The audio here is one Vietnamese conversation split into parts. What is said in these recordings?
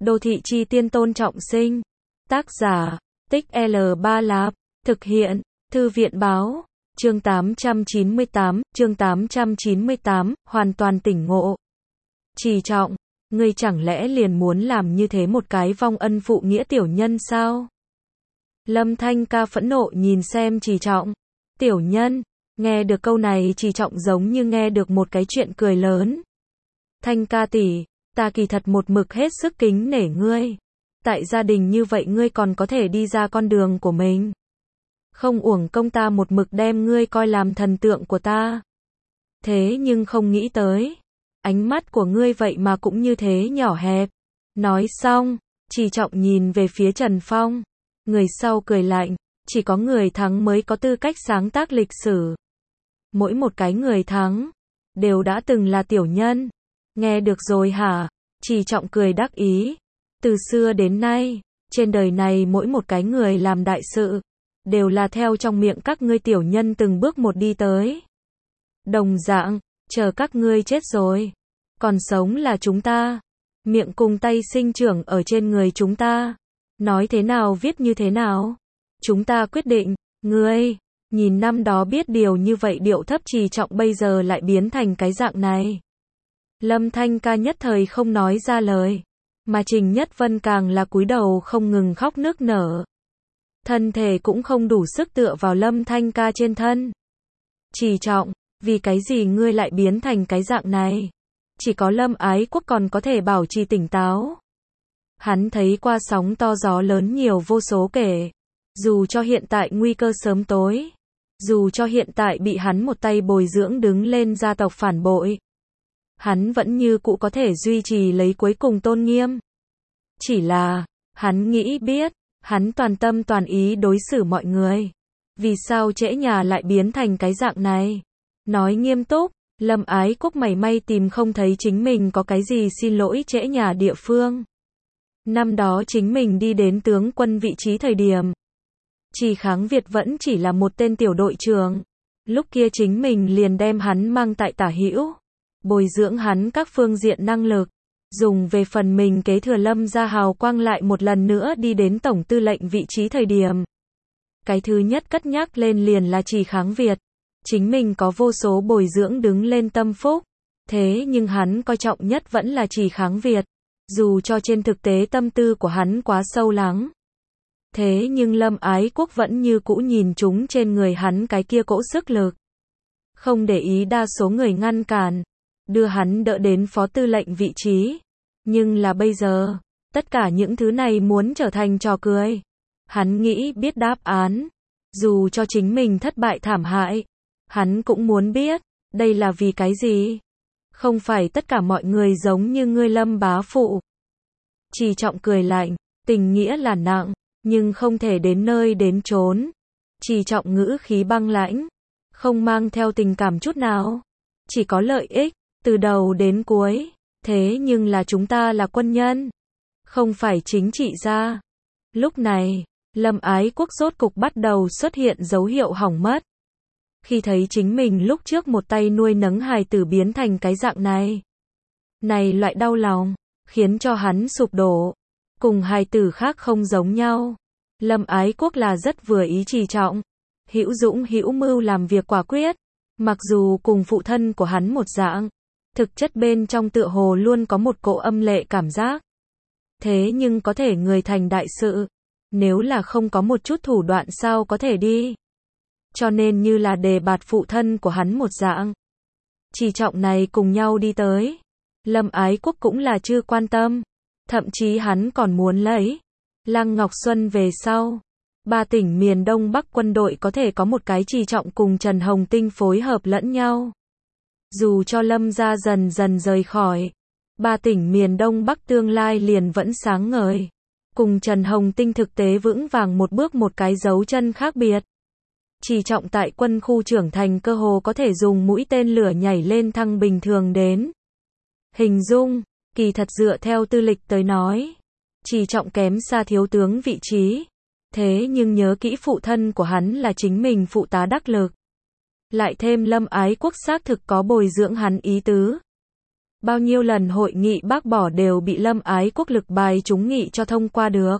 Đô thị chi tiên Tôn Trọng Sinh. Tác giả, Tích L3 Lạp. Thực hiện, Thư viện báo. Chương 898, hoàn toàn tỉnh ngộ. Trì Trọng, ngươi chẳng lẽ liền muốn làm như thế một cái vong ân phụ nghĩa tiểu nhân sao? Lâm Thanh Ca phẫn nộ nhìn xem Trì Trọng. Tiểu nhân, nghe được câu này Trì Trọng giống như nghe được một cái chuyện cười lớn. Thanh Ca tỷ, ta kỳ thật một mực hết sức kính nể ngươi. Tại gia đình như vậy ngươi còn có thể đi ra con đường của mình. Không uổng công ta một mực đem ngươi coi làm thần tượng của ta. Thế nhưng không nghĩ tới, ánh mắt của ngươi vậy mà cũng như thế nhỏ hẹp. Nói xong, Trì Trọng nhìn về phía Trần Phong. Người sau cười lạnh, chỉ có người thắng mới có tư cách sáng tác lịch sử. Mỗi một cái người thắng, đều đã từng là tiểu nhân. Nghe được rồi hả? Trì Trọng cười đắc ý. Từ xưa đến nay, trên đời này mỗi một cái người làm đại sự, đều là theo trong miệng các ngươi tiểu nhân từng bước một đi tới. Đồng dạng, chờ các ngươi chết rồi, còn sống là chúng ta. Miệng cùng tay sinh trưởng ở trên người chúng ta. Nói thế nào viết như thế nào? Chúng ta quyết định. Ngươi, nhìn năm đó biết điều như vậy điệu thấp Trì Trọng bây giờ lại biến thành cái dạng này. Lâm Thanh Ca nhất thời không nói ra lời, mà Trình Nhất Vân càng là cúi đầu không ngừng khóc nức nở. Thân thể cũng không đủ sức tựa vào Lâm Thanh Ca trên thân. Trì Trọng, vì cái gì ngươi lại biến thành cái dạng này? Chỉ có Lâm Ái Quốc còn có thể bảo trì tỉnh táo. Hắn thấy qua sóng to gió lớn nhiều vô số kể. Dù cho hiện tại nguy cơ sớm tối, dù cho hiện tại bị hắn một tay bồi dưỡng đứng lên gia tộc phản bội, hắn vẫn như cũ có thể duy trì lấy cuối cùng tôn nghiêm. Chỉ là, hắn nghĩ biết, hắn toàn tâm toàn ý đối xử mọi người. Vì sao Trễ Nhà lại biến thành cái dạng này? Nói nghiêm túc, Lâm Ái Quốc mảy may tìm không thấy chính mình có cái gì xin lỗi Trễ Nhà địa phương. Năm đó chính mình đi đến tướng quân vị trí thời điểm, Trì Kháng Việt vẫn chỉ là một tên tiểu đội trưởng. Lúc kia chính mình liền đem hắn mang tại tả hữu, bồi dưỡng hắn các phương diện năng lực, dùng về phần mình kế thừa Lâm gia hào quang lại một lần nữa đi đến tổng tư lệnh vị trí thời điểm. Cái thứ nhất cất nhắc lên liền là Trì Kháng Việt. Chính mình có vô số bồi dưỡng đứng lên tâm phúc, thế nhưng hắn coi trọng nhất vẫn là Trì Kháng Việt. Dù cho trên thực tế tâm tư của hắn quá sâu lắng, thế nhưng Lâm Ái Quốc vẫn như cũ nhìn chúng trên người hắn cái kia cỗ sức lực. Không để ý đa số người ngăn cản, đưa hắn đỡ đến phó tư lệnh vị trí. Nhưng là bây giờ, tất cả những thứ này muốn trở thành trò cười. Hắn nghĩ biết đáp án. Dù cho chính mình thất bại thảm hại, hắn cũng muốn biết, đây là vì cái gì? Không phải tất cả mọi người giống như ngươi Lâm bá phụ. Trì Trọng cười lạnh, tình nghĩa là nặng, nhưng không thể đến nơi đến chốn. Trì Trọng ngữ khí băng lãnh, không mang theo tình cảm chút nào. Chỉ có lợi ích, từ đầu đến cuối. Thế nhưng là chúng ta là quân nhân, không phải chính trị gia. Lúc này, Lâm Ái Quốc rốt cục bắt đầu xuất hiện dấu hiệu hỏng mất. Khi thấy chính mình lúc trước một tay nuôi nấng hài tử biến thành cái dạng này. Này loại đau lòng, khiến cho hắn sụp đổ. Cùng hài tử khác không giống nhau. Lâm Ái Quốc là rất vừa ý Trì Trọng. Hữu dũng hữu mưu làm việc quả quyết. Mặc dù cùng phụ thân của hắn một dạng, thực chất bên trong tựa hồ luôn có một cỗ âm lệ cảm giác. Thế nhưng có thể người thành đại sự, nếu là không có một chút thủ đoạn sao có thể đi. Cho nên như là đề bạt phụ thân của hắn một dạng. Trì Trọng này cùng nhau đi tới. Lâm Ái Quốc cũng là chưa quan tâm. Thậm chí hắn còn muốn lấy Lăng Ngọc Xuân về sau. 3 tỉnh miền Đông Bắc quân đội có thể có một cái Trì Trọng cùng Trần Hồng Tinh phối hợp lẫn nhau. Dù cho Lâm gia dần dần rời khỏi, 3 tỉnh miền Đông Bắc tương lai liền vẫn sáng ngời. Cùng Trần Hồng Tinh thực tế vững vàng một bước một cái dấu chân khác biệt. Trì Trọng tại quân khu trưởng thành cơ hồ có thể dùng mũi tên lửa nhảy lên thăng bình thường đến hình dung. Kỳ thật dựa theo tư lịch tới nói, Trì Trọng kém xa thiếu tướng vị trí. Thế nhưng nhớ kỹ phụ thân của hắn là chính mình phụ tá đắc lực. Lại thêm Lâm Ái Quốc xác thực có bồi dưỡng hắn ý tứ. Bao nhiêu lần hội nghị bác bỏ đều bị Lâm Ái Quốc lực bài trúng nghị cho thông qua được.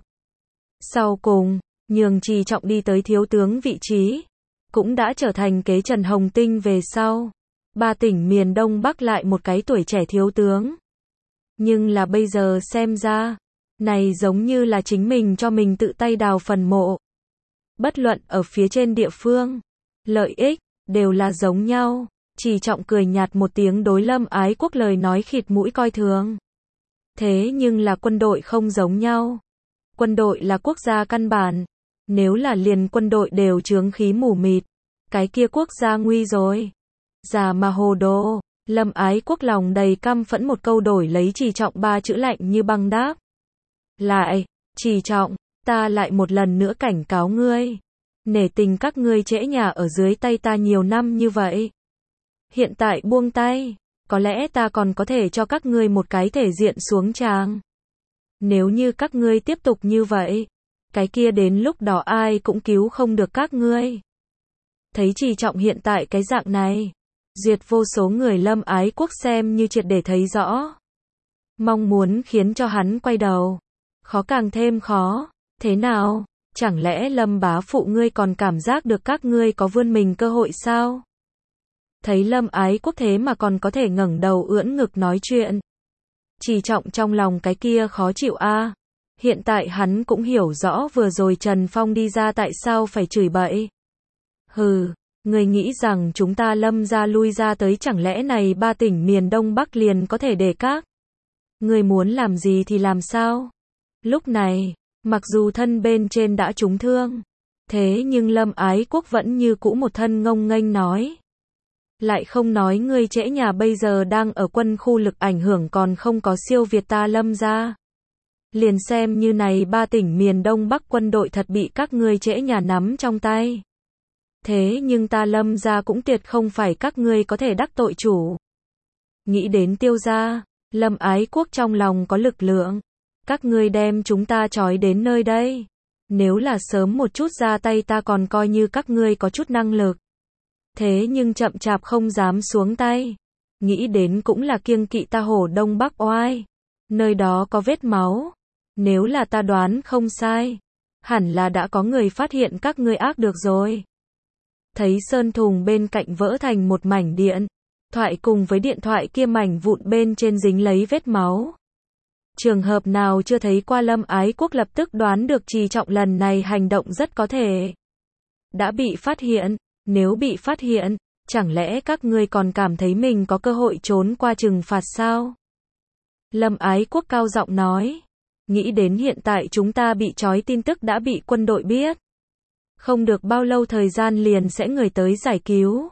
Sau cùng, nhường Trì Trọng đi tới thiếu tướng vị trí, cũng đã trở thành kế Trần Hồng Tinh về sau. 3 tỉnh miền Đông Bắc lại một cái tuổi trẻ thiếu tướng. Nhưng là bây giờ xem ra, này giống như là chính mình cho mình tự tay đào phần mộ. Bất luận ở phía trên địa phương, lợi ích, đều là giống nhau. Trì Trọng cười nhạt một tiếng đối Lâm Ái Quốc lời nói khịt mũi coi thường. Thế nhưng là quân đội không giống nhau. Quân đội là quốc gia căn bản. Nếu là liền quân đội đều chướng khí mù mịt, cái kia quốc gia nguy rồi. Già mà hồ đồ. Lâm Ái Quốc lòng đầy căm phẫn một câu đổi lấy Trì Trọng 3 chữ lạnh như băng đáp. Lại, Trì Trọng, ta lại một lần nữa cảnh cáo ngươi. Nể tình các ngươi trễ nhà ở dưới tay ta nhiều năm như vậy. Hiện tại buông tay, có lẽ ta còn có thể cho các ngươi một cái thể diện xuống tràng. Nếu như các ngươi tiếp tục như vậy, cái kia đến lúc đó ai cũng cứu không được các ngươi. Thấy Trì Trọng hiện tại cái dạng này, duyệt vô số người Lâm Ái Quốc xem như triệt để thấy rõ. Mong muốn khiến cho hắn quay đầu. Khó càng thêm khó. Thế nào? Chẳng lẽ Lâm bá phụ ngươi còn cảm giác được các ngươi có vươn mình cơ hội sao? Thấy Lâm Ái Quốc thế mà còn có thể ngẩng đầu ưỡn ngực nói chuyện. Trì Trọng trong lòng cái kia khó chịu a. Hiện tại hắn cũng hiểu rõ vừa rồi Trần Phong đi ra tại sao phải chửi bậy. Hừ, người nghĩ rằng chúng ta Lâm ra lui ra tới chẳng lẽ này 3 tỉnh miền Đông Bắc liền có thể để các. Người muốn làm gì thì làm sao? Lúc này, mặc dù thân bên trên đã trúng thương, thế nhưng Lâm Ái Quốc vẫn như cũ một thân ngông nghênh nói. Lại không nói ngươi trễ nhà bây giờ đang ở quân khu lực ảnh hưởng còn không có siêu việt ta Lâm ra. Liền xem như này 3 tỉnh miền Đông Bắc quân đội thật bị các ngươi trễ nhà nắm trong tay. Thế nhưng ta Lâm ra cũng tuyệt không phải các ngươi có thể đắc tội chủ. Nghĩ đến Tiêu gia, Lâm Ái Quốc trong lòng có lực lượng. Các ngươi đem chúng ta trói đến nơi đây. Nếu là sớm một chút ra tay ta còn coi như các ngươi có chút năng lực. Thế nhưng chậm chạp không dám xuống tay. Nghĩ đến cũng là kiêng kỵ ta Hồ Đông Bắc oai. Nơi đó có vết máu. Nếu là ta đoán không sai, hẳn là đã có người phát hiện các ngươi ác được rồi. Thấy sơn thùng bên cạnh vỡ thành một mảnh điện thoại cùng với điện thoại kia mảnh vụn bên trên dính lấy vết máu. Trường hợp nào chưa thấy qua Lâm Ái Quốc lập tức đoán được Trì Trọng lần này hành động rất có thể đã bị phát hiện. Nếu bị phát hiện, chẳng lẽ các ngươi còn cảm thấy mình có cơ hội trốn qua trừng phạt sao? Lâm Ái Quốc cao giọng nói. Nghĩ đến hiện tại chúng ta bị trói tin tức đã bị quân đội biết. Không được bao lâu thời gian liền sẽ người tới giải cứu.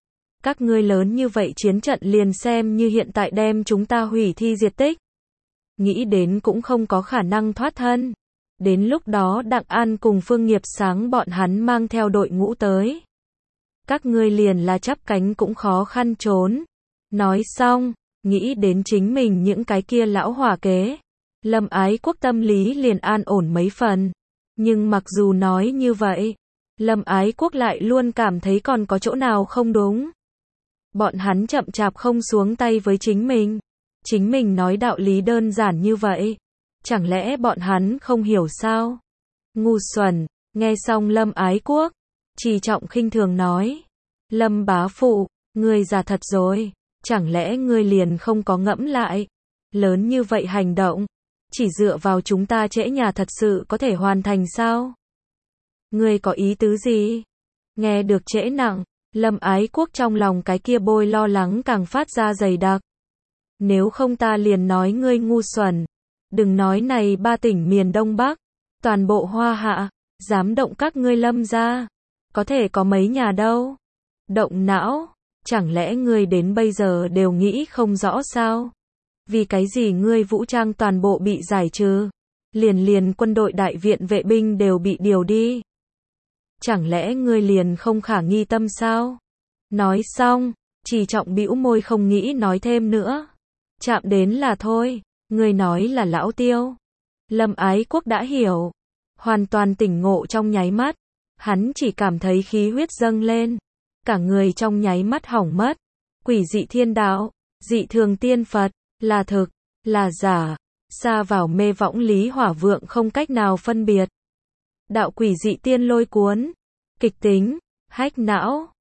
Các ngươi lớn như vậy chiến trận liền xem như hiện tại đem chúng ta hủy thi diệt tích. Nghĩ đến cũng không có khả năng thoát thân. Đến lúc đó Đặng An cùng Phương Nghiệp Sáng bọn hắn mang theo đội ngũ tới. Các ngươi liền là chắp cánh cũng khó khăn trốn. Nói xong, nghĩ đến chính mình những cái kia lão hỏa kế. Lâm Ái Quốc tâm lý liền an ổn mấy phần. Nhưng mặc dù nói như vậy, Lâm Ái Quốc lại luôn cảm thấy còn có chỗ nào không đúng. Bọn hắn chậm chạp không xuống tay với chính mình. Chính mình nói đạo lý đơn giản như vậy. Chẳng lẽ bọn hắn không hiểu sao? Ngu xuẩn, nghe xong Lâm Ái Quốc. Trì Trọng khinh thường nói. Lâm bá phụ, ngươi già thật rồi. Chẳng lẽ ngươi liền không có ngẫm lại. Lớn như vậy hành động. Chỉ dựa vào chúng ta trễ nhà thật sự có thể hoàn thành sao? Ngươi có ý tứ gì? Nghe được trễ nặng. Lâm Ái Quốc trong lòng cái kia bôi lo lắng càng phát ra dày đặc. Nếu không ta liền nói ngươi ngu xuẩn. Đừng nói này 3 tỉnh miền Đông Bắc. Toàn bộ Hoa Hạ. Dám động các ngươi Lâm ra. Có thể có mấy nhà đâu. Động não. Chẳng lẽ ngươi đến bây giờ đều nghĩ không rõ sao? Vì cái gì ngươi vũ trang toàn bộ bị giải trừ? Liền quân đội đại viện vệ binh đều bị điều đi. Chẳng lẽ ngươi liền không khả nghi tâm sao? Nói xong, Trì Trọng bĩu môi không nghĩ nói thêm nữa. Chạm đến là thôi, ngươi nói là lão Tiêu. Lâm Ái Quốc đã hiểu. Hoàn toàn tỉnh ngộ trong nháy mắt. Hắn chỉ cảm thấy khí huyết dâng lên. Cả người trong nháy mắt hỏng mất. Quỷ dị thiên đạo, dị thường tiên Phật. là thực, là giả, sa vào mê võng Lý Hỏa Vượng không cách nào phân biệt. Đạo quỷ dị tiên lôi cuốn, kịch tính, hack não.